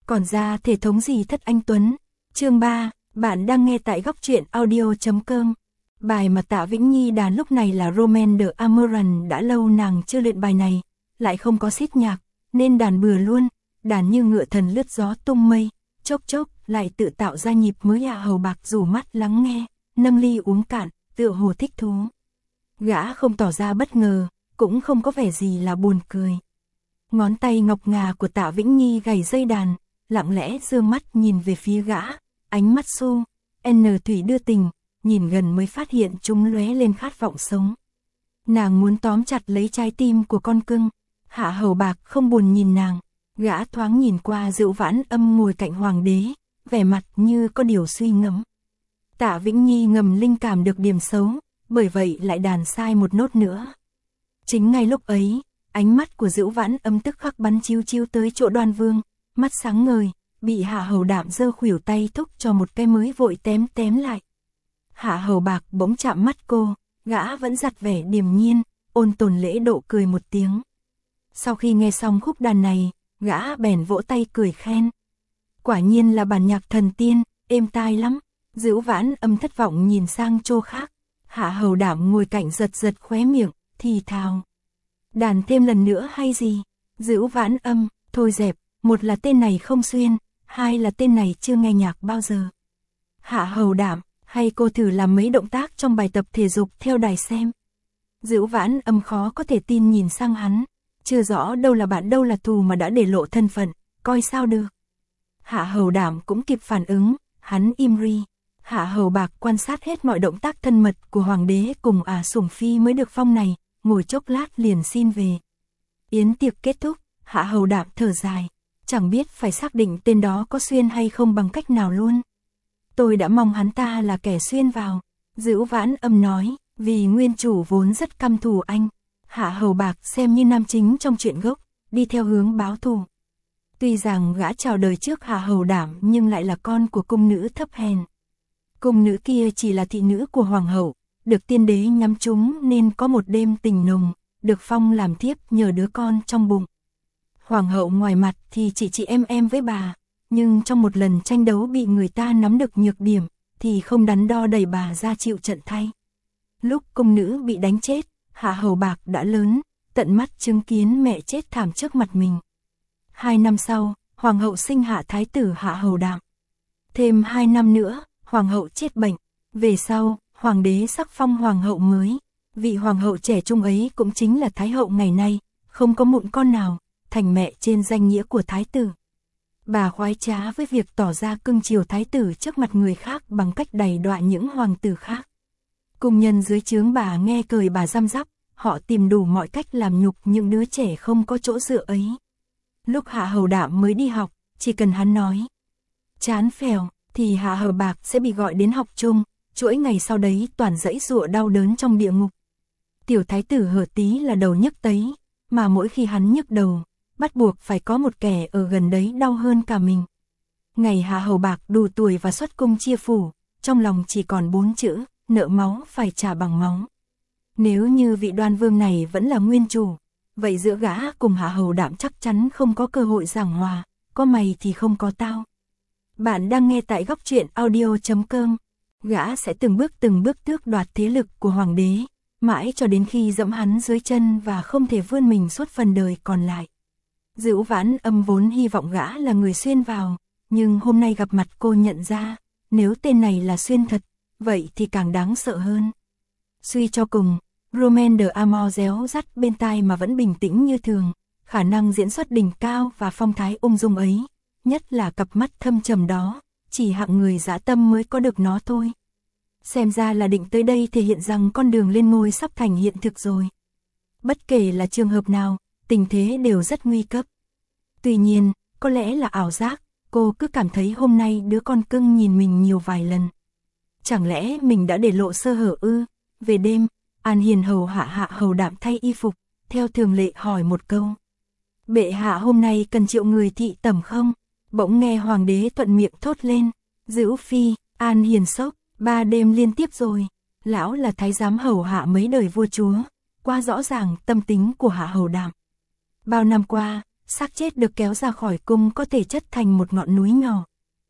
Còn ra thể thống gì thất anh Tuấn. Chương 3, bạn đang nghe tại góc truyện audio.com. Bài mà Tạ Vĩnh Nhi đàn lúc này là Romain de Amoran, đã lâu nàng chưa luyện bài này, lại không có xiết nhạc, nên đàn bừa luôn, đàn như ngựa thần lướt gió tung mây, chốc chốc lại tự tạo ra nhịp mới. Hầu Bạc rủ mắt lắng nghe, nâng ly uống cạn, tựa hồ thích thú. Gã không tỏ ra bất ngờ, cũng không có vẻ gì là buồn cười. Ngón tay ngọc ngà của Tạ Vĩnh Nhi gảy dây đàn, lặng lẽ dương mắt nhìn về phía gã, ánh mắt su, thủy đưa tình, nhìn gần mới phát hiện chúng lóe lên khát vọng sống. Nàng muốn tóm chặt lấy trái tim của con cưng. Hạ Hầu Bạc không buồn nhìn nàng, gã thoáng nhìn qua Dữu Vãn Âm ngồi cạnh hoàng đế, vẻ mặt như có điều suy ngẫm. Tạ Vĩnh Nhi ngầm linh cảm được điểm xấu, bởi vậy lại đàn sai một nốt nữa. Chính ngay lúc ấy, ánh mắt của Dữu Vãn Âm tức khắc bắn chiếu chiếu tới chỗ Đoan Vương, mắt sáng ngời, bị Hạ Hầu Đạm giơ khuỷu tay thúc cho một cái mới vội tém lại. Hạ Hầu Bạc bỗng chạm mắt cô, gã vẫn giặt vẻ điềm nhiên, ôn tồn lễ độ cười một tiếng. Sau khi nghe xong khúc đàn này, gã bèn vỗ tay cười khen. Quả nhiên là bản nhạc thần tiên, êm tai lắm. Dữu Vãn Âm thất vọng nhìn sang chỗ khác. Hạ Hầu Đạm ngồi cạnh giật giật khóe miệng, thì thào. Đàn thêm lần nữa hay gì? Dữu Vãn Âm, thôi dẹp, một là tên này không xuyên, hai là tên này chưa nghe nhạc bao giờ. Hạ Hầu Đạm, hay cô thử làm mấy động tác trong bài tập thể dục theo đài xem. Dữu Vãn Âm khó có thể tin nhìn sang hắn, chưa rõ đâu là bạn đâu là thù mà đã để lộ thân phận, coi sao được. Hạ Hầu Đạm cũng kịp phản ứng, hắn im ri. Hạ Hầu Bạc quan sát hết mọi động tác thân mật của hoàng đế cùng Sủng Phi mới được phong này, ngồi chốc lát liền xin về. Yến tiệc kết thúc, Hạ Hầu Đạm thở dài, chẳng biết phải xác định tên đó có xuyên hay không bằng cách nào luôn. Tôi đã mong hắn ta là kẻ xuyên vào. Dữu Vãn Âm nói, vì nguyên chủ vốn rất căm thù anh. Hạ Hầu Bạc xem như nam chính trong truyện gốc, đi theo hướng báo thù. Tuy rằng gã chào đời trước Hạ Hầu Đạm nhưng lại là con của cung nữ thấp hèn. Cung nữ kia chỉ là thị nữ của hoàng hậu, được tiên đế nhắm trúng nên có một đêm tình nồng, được phong làm thiếp nhờ đứa con trong bụng. Hoàng hậu ngoài mặt thì chị em với bà, nhưng trong một lần tranh đấu bị người ta nắm được nhược điểm, thì không đắn đo đẩy bà ra chịu trận thay. Lúc cung nữ bị đánh chết, Hạ Hầu Bạc đã lớn, tận mắt chứng kiến mẹ chết thảm trước mặt mình. 2 năm sau, hoàng hậu sinh hạ thái tử Hạ Hầu Đạm. Thêm 2 năm nữa, hoàng hậu chết bệnh. Về sau, hoàng đế sắc phong hoàng hậu mới. Vị hoàng hậu trẻ trung ấy cũng chính là thái hậu ngày nay, không có mụn con nào, thành mẹ trên danh nghĩa của thái tử. Bà khoái trá với việc tỏ ra cưng chiều thái tử trước mặt người khác bằng cách đày đọa những hoàng tử khác. Cung nhân dưới trướng bà nghe cười bà răm rắp, họ tìm đủ mọi cách làm nhục những đứa trẻ không có chỗ dựa ấy. Lúc Hạ Hầu Đạm mới đi học, chỉ cần hắn nói chán phèo, thì Hạ Hầu Bạc sẽ bị gọi đến học chung, chuỗi ngày sau đấy toàn dãy giụa đau đớn trong địa ngục. Tiểu thái tử Hở Tí là đầu nhức tấy, mà mỗi khi hắn nhức đầu, bắt buộc phải có một kẻ ở gần đấy đau hơn cả mình. Ngày Hạ Hầu Bạc đủ tuổi và xuất cung chia phủ, trong lòng chỉ còn 4 chữ, nợ máu phải trả bằng máu. Nếu như vị Đoan Vương này vẫn là nguyên chủ, vậy giữa gã cùng Hạ Hầu Đạm chắc chắn không có cơ hội giảng hòa, có mày thì không có tao. Bạn đang nghe tại góc truyện audio.com. Gã sẽ từng bước tước đoạt thế lực của hoàng đế, mãi cho đến khi dẫm hắn dưới chân và không thể vươn mình suốt phần đời còn lại. Dữu Vãn Âm vốn hy vọng gã là người xuyên vào, nhưng hôm nay gặp mặt cô nhận ra, nếu tên này là xuyên thật, vậy thì càng đáng sợ hơn. Suy cho cùng, Romain de Amour réo rắt bên tai mà vẫn bình tĩnh như thường, khả năng diễn xuất đỉnh cao và phong thái ung dung ấy, nhất là cặp mắt thâm trầm đó, chỉ hạng người dã tâm mới có được nó thôi. Xem ra là định tới đây thể hiện rằng con đường lên ngôi sắp thành hiện thực rồi. Bất kể là trường hợp nào, tình thế đều rất nguy cấp. Tuy nhiên, có lẽ là ảo giác, cô cứ cảm thấy hôm nay đứa con cưng nhìn mình nhiều vài lần. Chẳng lẽ mình đã để lộ sơ hở ư? Về đêm, An Hiền hầu hạ Hạ Hầu Đạm thay y phục, theo thường lệ hỏi một câu. Bệ hạ hôm nay cần triệu người thị tẩm không? Bỗng nghe hoàng đế thuận miệng thốt lên. Dữu Phi, An Hiền sốc, 3 đêm liên tiếp rồi. Lão là thái giám hầu hạ mấy đời vua chúa, qua rõ ràng tâm tính của Hạ Hầu Đạm. Bao năm qua, xác chết được kéo ra khỏi cung có thể chất thành một ngọn núi nhỏ.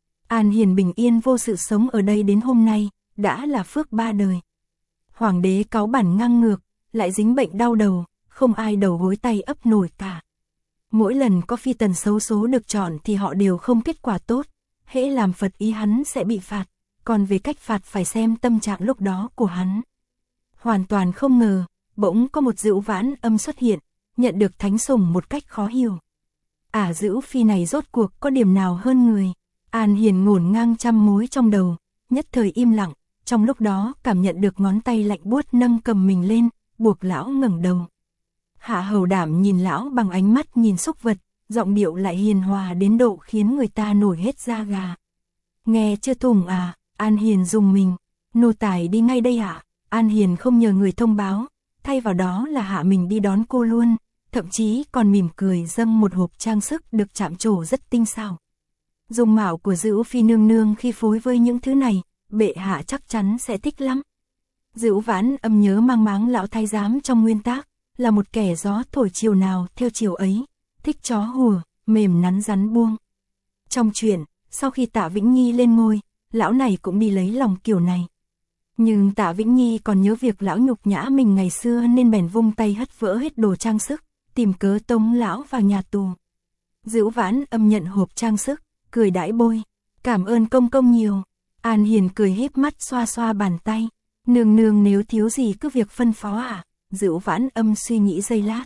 An Hiền bình yên vô sự sống ở đây đến hôm nay, đã là phước ba đời. Hoàng đế cáu bản ngang ngược, lại dính bệnh đau đầu, không ai đầu gối tay ấp nổi cả. Mỗi lần có phi tần xấu số được chọn thì họ đều không kết quả tốt, hễ làm phật ý hắn sẽ bị phạt, còn về cách phạt phải xem tâm trạng lúc đó của hắn. Hoàn toàn không ngờ, bỗng có một Dữu Vãn Âm xuất hiện, nhận được thánh sủng một cách khó hiểu. Dữu phi này rốt cuộc có điểm nào hơn người? An Hiền ngổn ngang trăm mối trong đầu, nhất thời im lặng, trong lúc đó cảm nhận được ngón tay lạnh buốt nâng cầm mình lên, buộc lão ngẩng đầu. Hạ Hầu Đảm nhìn lão bằng ánh mắt nhìn súc vật, giọng điệu lại hiền hòa đến độ khiến người ta nổi hết da gà. Nghe chưa Tùng à? An Hiền rùng mình. Nô tài đi ngay đây ạ. An Hiền không nhờ người thông báo, thay vào đó là hạ mình đi đón cô luôn, thậm chí còn mỉm cười dâng một hộp trang sức được chạm trổ rất tinh xảo. Dung mạo của Dữu phi nương nương khi phối với những thứ này, bệ hạ chắc chắn sẽ thích lắm. Dữu Vãn Âm nhớ mang máng lão thái giám trong nguyên tác, là một kẻ gió thổi chiều nào theo chiều ấy, thích chó hùa, mềm nắn rắn buông. Trong truyện, sau khi Tạ Vĩnh Nhi lên ngôi, lão này cũng đi lấy lòng kiểu này. Nhưng Tạ Vĩnh Nhi còn nhớ việc lão nhục nhã mình ngày xưa nên bèn vung tay hất vỡ hết đồ trang sức, tìm cớ tống lão vào nhà tù. Dữu Vãn Âm nhận hộp trang sức, cười đãi bôi, cảm ơn công công nhiều. An Hiền cười híp mắt xoa xoa bàn tay, nương nương nếu thiếu gì cứ việc phân phó à? Dữu Vãn Âm suy nghĩ giây lát.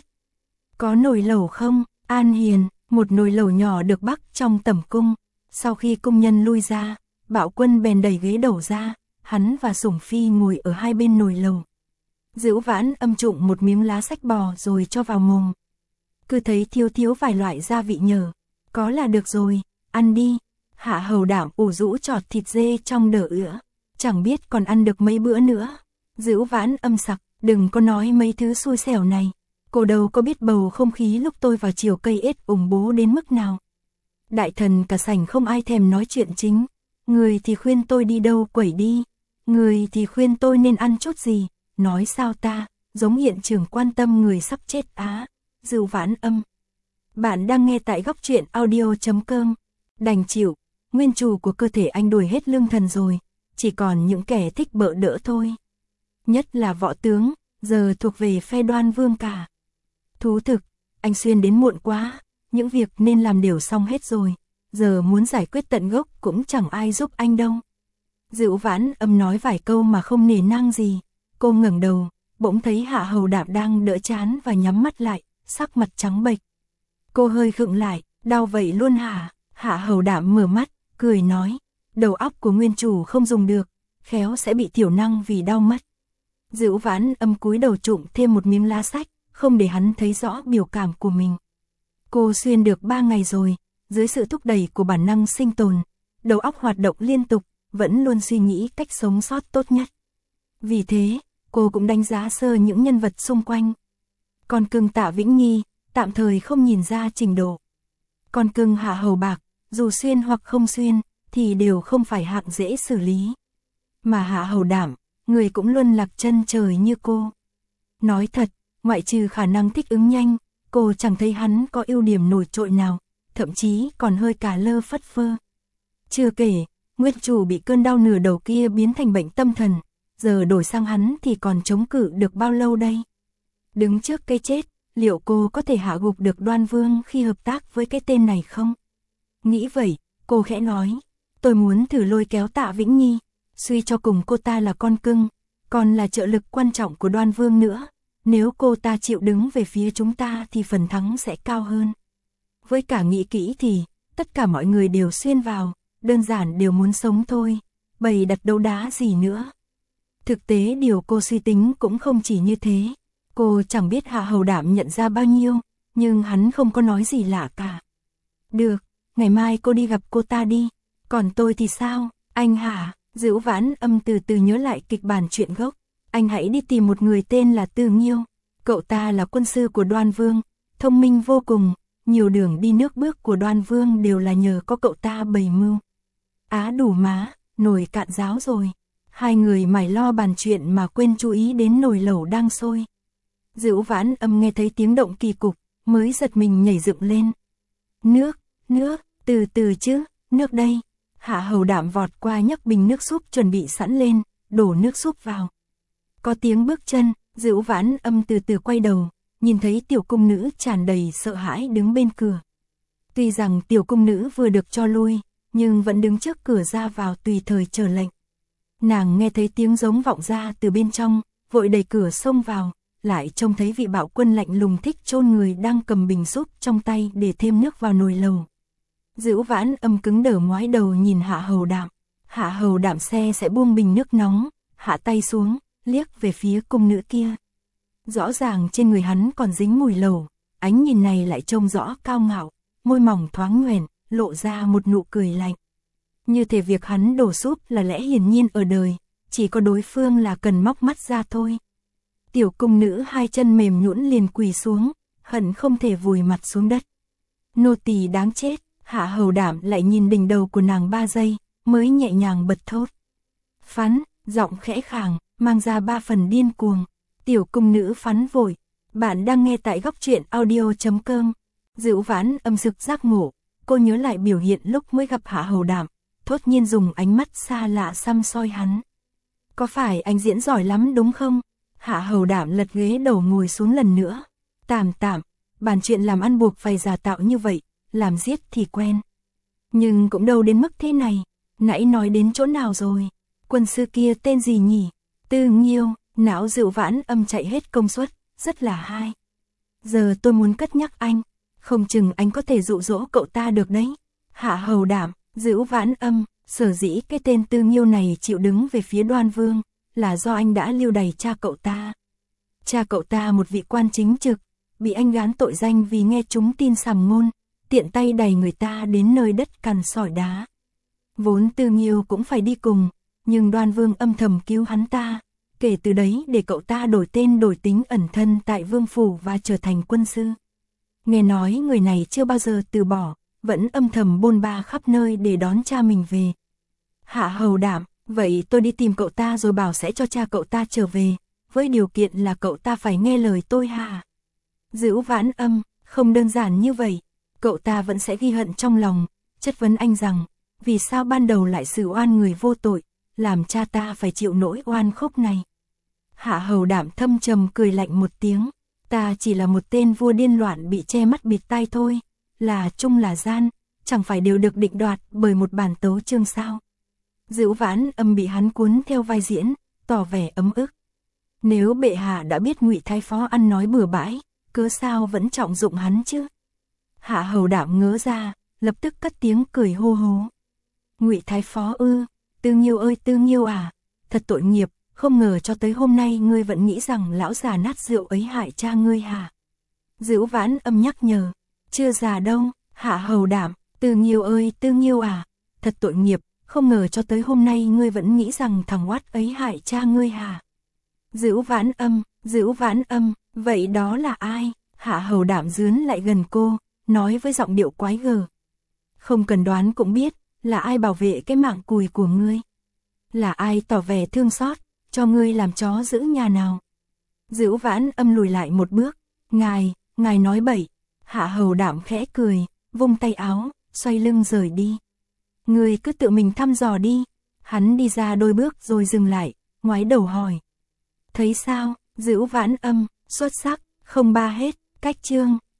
Có nồi lẩu không? An Hiền, một nồi lẩu nhỏ được bắc trong tẩm cung. Sau khi cung nhân lui ra, Bạo Quân bèn đẩy ghế đầu ra, hắn và Sủng Phi ngồi ở hai bên nồi lẩu. Dữu Vãn Âm trụng một miếng lá sách bò rồi cho vào mồm. Cứ thấy thiếu vài loại gia vị nhờ, có là được rồi, ăn đi. Hạ Hầu Đảm ủ rũ chọt thịt dê trong đỡ ữa, chẳng biết còn ăn được mấy bữa nữa. Dữu Vãn Âm sặc, đừng có nói mấy thứ xui xẻo này. Cô đâu có biết bầu không khí lúc tôi vào chiều cây ết ủng bố đến mức nào. Đại thần cả sảnh không ai thèm nói chuyện chính. Người thì khuyên tôi đi đâu quẩy đi, người thì khuyên tôi nên ăn chút gì. Nói sao ta, giống hiện trường quan tâm người sắp chết á. Dữu Vãn Âm. Bạn đang nghe tại góc truyện audio.com. Đành chịu, nguyên chủ của cơ thể anh đuổi hết lương thần rồi, chỉ còn những kẻ thích bợ đỡ thôi. Nhất là võ tướng, giờ thuộc về phe Đoan Vương cả. Thú thực, anh Xuyên đến muộn quá, những việc nên làm đều xong hết rồi, giờ muốn giải quyết tận gốc cũng chẳng ai giúp anh đâu. Dữu Vãn Âm nói vài câu mà không nể nang gì, cô ngẩng đầu, bỗng thấy Hạ Hầu Đạp đang đỡ chán và nhắm mắt lại, sắc mặt trắng bệch. Cô hơi khựng lại, đau vậy luôn hả? Hạ Hầu Đạp mở mắt, cười nói, đầu óc của nguyên chủ không dùng được, khéo sẽ bị thiểu năng vì đau mất. Dữu Vãn Âm cúi đầu trụng thêm một miếng lá sách, không để hắn thấy rõ biểu cảm của mình. Cô xuyên được 3 ngày rồi, dưới sự thúc đẩy của bản năng sinh tồn, đầu óc hoạt động liên tục, vẫn luôn suy nghĩ cách sống sót tốt nhất. Vì thế, cô cũng đánh giá sơ những nhân vật xung quanh. Con cưng Tạ Vĩnh Nhi, tạm thời không nhìn ra trình độ. Con cưng Hạ Hầu Bạc, dù xuyên hoặc không xuyên, thì đều không phải hạng dễ xử lý. Mà Hạ Hầu Đảm, người cũng luôn lạc chân trời như cô. Nói thật, ngoại trừ khả năng thích ứng nhanh, cô chẳng thấy hắn có ưu điểm nổi trội nào, thậm chí còn hơi cả lơ phất phơ. Chưa kể, nguyên chủ bị cơn đau nửa đầu kia biến thành bệnh tâm thần, giờ đổi sang hắn thì còn chống cự được bao lâu đây? Đứng trước cái chết, liệu cô có thể hạ gục được Đoan Vương khi hợp tác với cái tên này không? Nghĩ vậy, cô khẽ nói, tôi muốn thử lôi kéo Tạ Vĩnh Nhi, suy cho cùng cô ta là con cưng, còn là trợ lực quan trọng của Đoan Vương nữa. Nếu cô ta chịu đứng về phía chúng ta thì phần thắng sẽ cao hơn. Với cả nghĩ kỹ thì, tất cả mọi người đều xuyên vào, đơn giản đều muốn sống thôi, bày đặt đấu đá gì nữa. Thực tế điều cô suy tính cũng không chỉ như thế. Cô chẳng biết Hạ Hầu Đảm nhận ra bao nhiêu, nhưng hắn không có nói gì lạ cả. Được, ngày mai cô đi gặp cô ta đi, còn tôi thì sao, anh hả? Dữu Vãn Âm từ từ nhớ lại kịch bản chuyện gốc. Anh hãy đi tìm một người tên là Từ Nghiêu, cậu ta là quân sư của Đoan Vương, thông minh vô cùng, nhiều đường đi nước bước của Đoan Vương đều là nhờ có cậu ta bày mưu. Đủ má, nồi cạn ráo rồi. Hai người mải lo bàn chuyện mà quên chú ý đến nồi lẩu đang sôi. Dữu Vãn Âm nghe thấy tiếng động kỳ cục, mới giật mình nhảy dựng lên, Nước, từ từ chứ, nước đây. Hạ Hầu Đạm vọt qua nhấc bình nước súp chuẩn bị sẵn lên, đổ nước súp vào. Có tiếng bước chân, Dữu Vãn Âm từ từ quay đầu, nhìn thấy tiểu cung nữ tràn đầy sợ hãi đứng bên cửa. Tuy rằng tiểu cung nữ vừa được cho lui, nhưng vẫn đứng trước cửa ra vào tùy thời chờ lệnh. Nàng nghe thấy tiếng giống vọng ra từ bên trong, vội đẩy cửa xông vào, lại trông thấy vị bạo quân lạnh lùng thích chôn người đang cầm bình súp trong tay để thêm nước vào nồi lầu. Dữu Vãn Âm cứng đờ ngoái đầu nhìn Hạ Hầu Đạm. Hạ Hầu Đạm sẽ buông bình nước nóng, hạ tay xuống, liếc về phía cung nữ kia. Rõ ràng trên người hắn còn dính mùi lầu, ánh nhìn này lại trông rõ cao ngạo, môi mỏng thoáng nhoẻn, lộ ra một nụ cười lạnh. Như thể việc hắn đổ súp là lẽ hiển nhiên ở đời, chỉ có đối phương là cần móc mắt ra thôi. Tiểu cung nữ hai chân mềm nhũn liền quỳ xuống, hận không thể vùi mặt xuống đất. Nô tỳ đáng chết. Hạ Hầu Đạm lại nhìn đỉnh đầu của nàng 3 giây, mới nhẹ nhàng bật thốt. Phán, giọng khẽ khàng, mang ra 3 phần điên cuồng. Tiểu cung nữ phán vội. Bạn đang nghe tại góc truyện audio.com. Dữu Vãn Âm sực giác ngộ, cô nhớ lại biểu hiện lúc mới gặp Hạ Hầu Đạm, thốt nhiên dùng ánh mắt xa lạ săm soi hắn. Có phải anh diễn giỏi lắm đúng không? Hạ Hầu Đạm lật ghế đầu ngồi xuống lần nữa. Tạm, bản chuyện làm ăn buộc phải giả tạo như vậy. Làm giết thì quen. Nhưng cũng đâu đến mức thế này. Nãy nói đến chỗ nào rồi? Quân sư kia tên gì nhỉ? Tư Nghiêu. Não Dữu Vãn Âm chạy hết công suất, rất là hay. Giờ tôi muốn cất nhắc anh, không chừng anh có thể dụ dỗ cậu ta được đấy. Hạ Hầu Đạm, Dữu Vãn Âm, sở dĩ cái tên Tư Nghiêu này chịu đứng về phía Đoan Vương, là do anh đã lưu đày cha cậu ta. Cha cậu ta một vị quan chính trực, bị anh gán tội danh vì nghe chúng tin sàm ngôn, tiện tay đẩy người ta đến nơi đất cằn sỏi đá. Vốn Tư Nghiêu cũng phải đi cùng, nhưng Đoan Vương âm thầm cứu hắn ta, kể từ đấy để cậu ta đổi tên đổi tính ẩn thân tại vương phủ và trở thành quân sư. Nghe nói người này chưa bao giờ từ bỏ, vẫn âm thầm bôn ba khắp nơi để đón cha mình về. Hạ Hầu Đạm, vậy tôi đi tìm cậu ta rồi bảo sẽ cho cha cậu ta trở về, với điều kiện là cậu ta phải nghe lời tôi hả? Dữu Vãn Âm, không đơn giản như vậy. Cậu ta vẫn sẽ ghi hận trong lòng, chất vấn anh rằng, vì sao ban đầu lại xử oan người vô tội, làm cha ta phải chịu nỗi oan khúc này. Hạ Hầu Đạm thâm trầm cười lạnh một tiếng, ta chỉ là một tên vua điên loạn bị che mắt bịt tai thôi, là trung là gian, chẳng phải đều được định đoạt bởi một bản tấu chương sao. Dữu Vãn Âm bị hắn cuốn theo vai diễn, tỏ vẻ ấm ức. Nếu bệ hạ đã biết Ngụy Thái Phó ăn nói bừa bãi, cớ sao vẫn trọng dụng hắn chứ? Hạ Hầu Đạm ngớ ra, lập tức cất tiếng cười hô hố. Ngụy Thái Phó ư? Tư Nghiêu ơi Tư Nghiêu à, thật tội nghiệp, không ngờ cho tới hôm nay ngươi vẫn nghĩ rằng lão già nát rượu ấy hại cha ngươi hả? Dữu Vãn Âm nhắc nhở, chưa già đâu. Hạ Hầu Đạm, Tư Nghiêu ơi Tư Nghiêu à, thật tội nghiệp, không ngờ cho tới hôm nay ngươi vẫn nghĩ rằng thằng oát ấy hại cha ngươi hả? Dữu Vãn Âm, vậy đó là ai? Hạ Hầu Đạm dướn lại gần cô, nói với giọng điệu quái gở. Không cần đoán cũng biết, là ai bảo vệ cái mạng cùi của ngươi? Là ai tỏ vẻ thương xót, cho ngươi làm chó giữ nhà nào? Dữu Vãn Âm lùi lại một bước, ngài nói bậy. Hạ Hầu Đạm khẽ cười, vung tay áo, xoay lưng rời đi. Ngươi cứ tự mình thăm dò đi. Hắn đi ra đôi bước rồi dừng lại, ngoái đầu hỏi. Thấy sao? Dữu Vãn Âm, xuất sắc, không ba hết. Cách chương